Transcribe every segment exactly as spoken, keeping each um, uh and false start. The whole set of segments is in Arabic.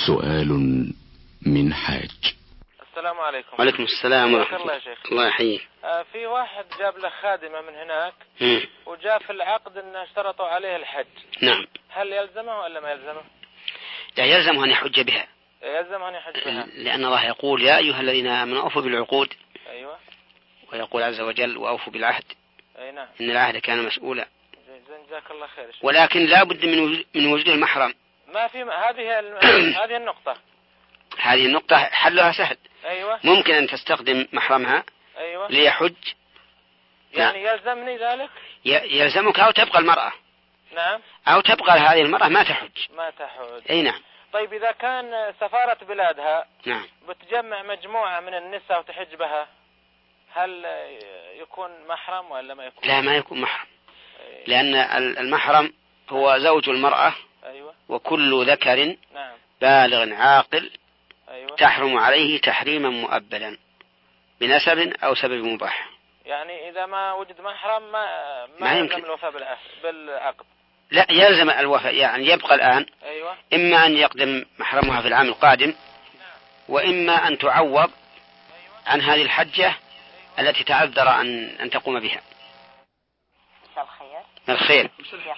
سؤال من حاج. السلام عليكم. وعليكم السلام ورحمة الله. الله, الله يحييك. آه في واحد جاب له خادمة من هناك م. وجاء في العقد أن اشترطوا عليه الحج. نعم. هل يلزمه ولا ما يلزمه؟ لا يلزمه أن يحج بها. يلزمه أن يحج بها لأن الله يقول يا أيها الذين آمنوا أوفوا بالعقود. أيوة. ويقول عز وجل وأوفوا بالعهد. أي نعم. إن العهد كان مسؤولا. جزاك الله خير. ولكن لا بد من من وجود المحرم. ما في هذه هذه النقطة. هذه النقطة حلها سهل. أيوة. ممكن أن تستخدم محرمها. أيوة. ليحج. يعني لا. يلزمني ذلك؟ يلزمك أو تبقى المرأة. نعم. أو تبقى هذه المرأة ما تحج. ما تحج. أي نعم. طيب إذا كان سفارة بلادها نعم. بتجمع مجموعة من النساء وتحج بها، هل يكون محرم ولا ما يكون؟ لا ما يكون محرم. أي. لأن المحرم هو زوج المرأة. أيوة. وكل ذكر نعم. بالغ عاقل. أيوة. تحرم عليه تحريما مؤبدا بنسب أو سبب مباح. يعني إذا ما وجد محرم ما ما, ما يلزم الوفاء بالعقد. لا يلزم الوفاء، يعني يبقى الآن. أيوة. إما أن يقدم محرمها في العام القادم، وإما أن تعوض عن هذه الحجة التي تعذر أن أن تقوم بها. مساء الخير. الخير.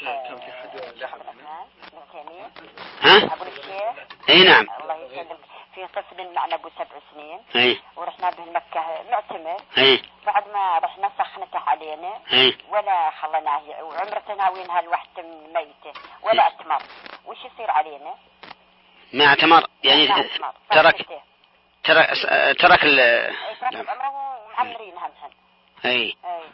ها؟ ها؟ أي نعم. الله يسلمك. في طفل معنا أبو سبع سنين. أي. ورحنا به مكة معتمر. أي. بعد ما رحنا سخنته علينا. أي. ولا خلناه وعمرتنا وينها الوحدة من ميته ولا اعتمر. وش يصير علينا؟ ما اعتمر يعني ترك ترك ترك ال ترك العمرة ومعمرين همهم. أي. أي.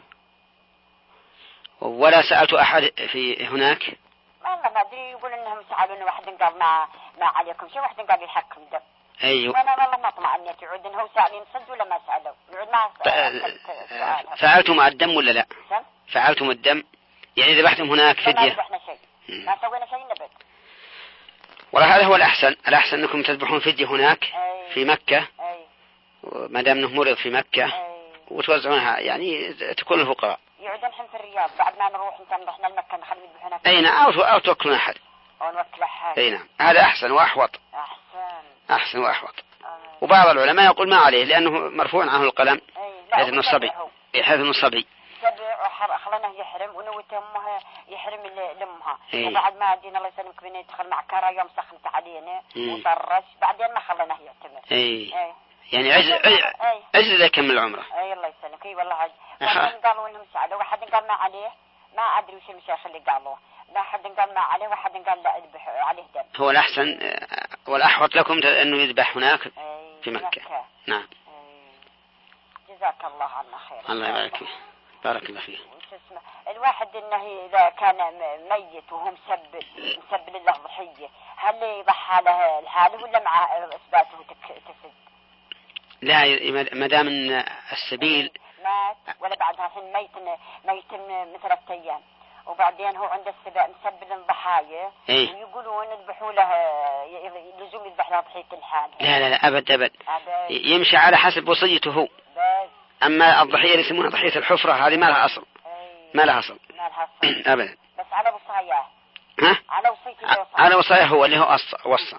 ولا سألت أحد في هناك. والله ما أدري، يقول إنهم سألوني واحد قال ما ما عليكم شيء، واحد قال يحكم دم. أيوة. أنا والله ما طمعنيت يعود إن هو سألين صد ولا ما سألوا يعود ما ف... فعلتم الدم ولا لا؟ سم؟ فعلتم الدم يعني ذبحتم هناك فدية؟ ما ذبحنا شيء. ما سوينا شيء نبت. ولا هذا هو الأحسن. الأحسن أنكم تذبحون فدية هناك. أي. في مكة. أي. ما دام أنه مرض في مكة. أي. وتوزعونها يعني تكون الفقراء. يعود الحين في الرياض بعد ما نروح نتم رحنا المكة نخلي يذبحونها. أي نعم. أو أو توكلون أحد. أو نوكل أحد. أي نعم. هذا أحسن وأحوط. أحسن. أحسن وأحوط. أي. وبعض العلماء يقول ما عليه لأنه مرفوع عنه القلم. حيث إنه الصبي. حيث إنه الصبي. سبع خلنا يحرم ونوت أمها يحرم لأمها. إيه. وبعد ما جينا الله يسلمك بينا يدخل مع كرا يوم سخنت علينا وطرش بعدين ما خلنا يعتمر. إيه. إيه. يعني عجل عجل ذاك من العمرة. أي الله يسلمك. أي والله عجل. بعدين قالوا إنهم سعدوا واحد قال ما عليه ما أدري وش المشايخ اللي قالوا. لا حد قال ما عليه واحد قال لا يذبح عليه دم. هو الأحسن والأحوط لكم إنه يذبح هناك في مكة. مكة. نعم. جزاك الله عنا خير. الله يبارك فيك. بارك الله فيك. الواحد إنه إذا كان ميت وهو مسبب مسبب له ضحية هل يضحى له الحاله ولا مع إثباته تفسد؟ لا ما دام إن السبيل مات ولا بعدها الحين ميت ميت من ثلاثة أيام وبعدين هو عند السباء مسبب الضحايا. إيه؟ ويقولون يذبحوا له لزوم يذبح له ضحية الحال. لا لا لا أبد أبد. أبد. يمشي على حسب وصيته هو. بس. أما الضحية اللي يسمونها ضحية الحفرة هذه ما لها أصل. أي. ما لها أصل. ما لها أصل. أبدا. بس على وصاياه. ها؟ على وصيته. على وصاياه هو اللي هو وصى.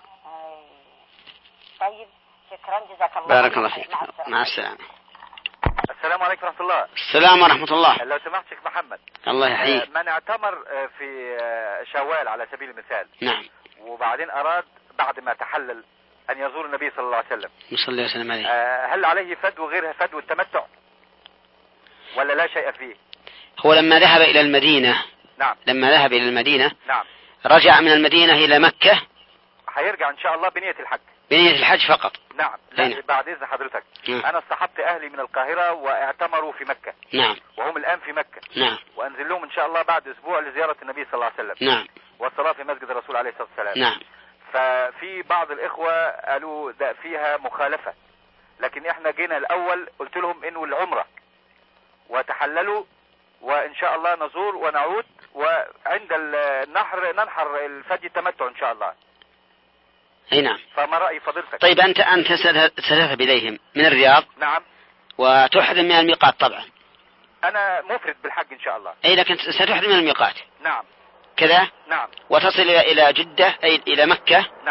طيب شكرا جزاك الله. بارك الله فيك. مع السلامة. السلام عليكم ورحمة الله. السلام ورحمة الله. لو سمحت شيخ محمد. الله يحييك. من اعتمر في شوال على سبيل المثال. نعم. وبعدين أراد بعد ما تحلل أن يزور النبي صلى الله عليه وسلم. صلى الله عليه وسلم عليه. هل عليه فدو غير فدو التمتع ولا لا شيء فيه؟ هو لما ذهب إلى المدينة. نعم. لما ذهب إلى المدينة. نعم. رجع من المدينة إلى مكة. هيرجع إن شاء الله بنية الحج. بنية الحج فقط. نعم. لا بعد إذن حضرتك. نعم. أنا اصطحبت أهلي من القاهرة واعتمروا في مكة. نعم. وهم الآن في مكة. نعم. وأنزل لهم إن شاء الله بعد أسبوع لزيارة النبي صلى الله عليه وسلم. نعم. والصلاة في مسجد الرسول عليه الصلاة والسلام. نعم. ففي بعض الإخوة قالوا ده فيها مخالفة، لكن إحنا جينا الأول قلت لهم إنه العمرة وتحللوا وإن شاء الله نزور ونعود وعند النحر ننحر الفدي التمتع إن شاء الله. اي نعم. فما رأي فضيلتك؟ طيب أنت أنت ستذهب إليهم من الرياض. نعم. وتحرم من الميقات طبعا. أنا مفرد بالحج إن شاء الله. أي لكن ستحرم من الميقات. نعم. كذا. نعم. وتصل إلى إلى جدة أي إلى مكة. نعم.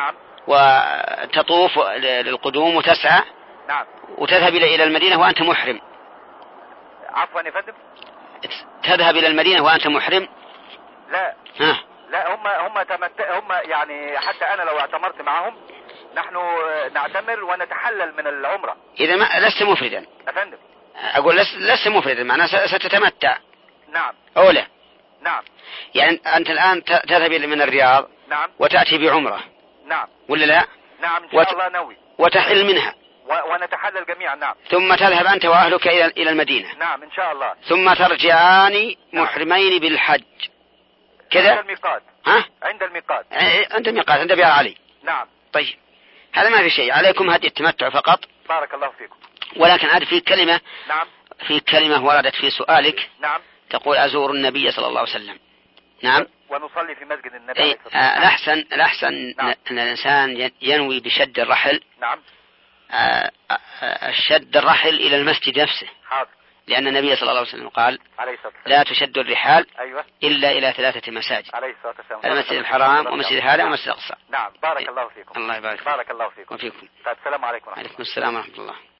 وتطوف للقدوم وتسعى. نعم. وتذهب إلى المدينة وأنت محرم. عفوا يا فندم. تذهب إلى المدينة وأنت محرم. لا. ها. لا هم هم تمت... هم يعني حتى أنا لو اعتمرت معهم نحن نعتمر ونتحلل من العمرة. إذا ما لست مفردا. يا فندم. أقول لست, لست مفردا معناه ستتمتع. نعم. أولى. نعم. يعني أنت الآن تذهب من الرياض. نعم. وتأتي بعمرة. نعم. ولا لا؟ نعم إن شاء وت... الله نوي. وتحل منها. و... ونتحلل جميعا. نعم. ثم تذهب أنت وأهلك إلى إلى المدينة. نعم إن شاء الله. ثم ترجعان محرمين بالحج. كذا. عند الميقات. ها؟ عند الميقات. عند الميقات عند بيار علي. نعم. طيب هذا ما في شيء، عليكم هدي التمتع فقط. بارك الله فيكم. ولكن عاد في كلمة. نعم. في كلمة وردت في سؤالك. نعم. تقول أزور النبي صلى الله عليه وسلم. نعم. ونصلي في مسجد النبي. أي آه الأحسن الأحسن نعم. أن الإنسان ينوي بشد الرحل. نعم. آه آه الشد الرحل إلى المسجد نفسه. حاضر. لأن النبي صلى الله عليه وسلم قال عليه الصلاة والسلام لا تشد الرحال. أيوة. إلا إلى ثلاثة مساجد. عليه الصلاة والسلام. المسجد الحرام ومسجد هذا ومسجد الأقصى. نعم. بارك الله فيكم. الله يبارك. بارك الله فيكم. وفيكم. السلام عليكم ورحمة الله. عليكم السلام ورحمة الله.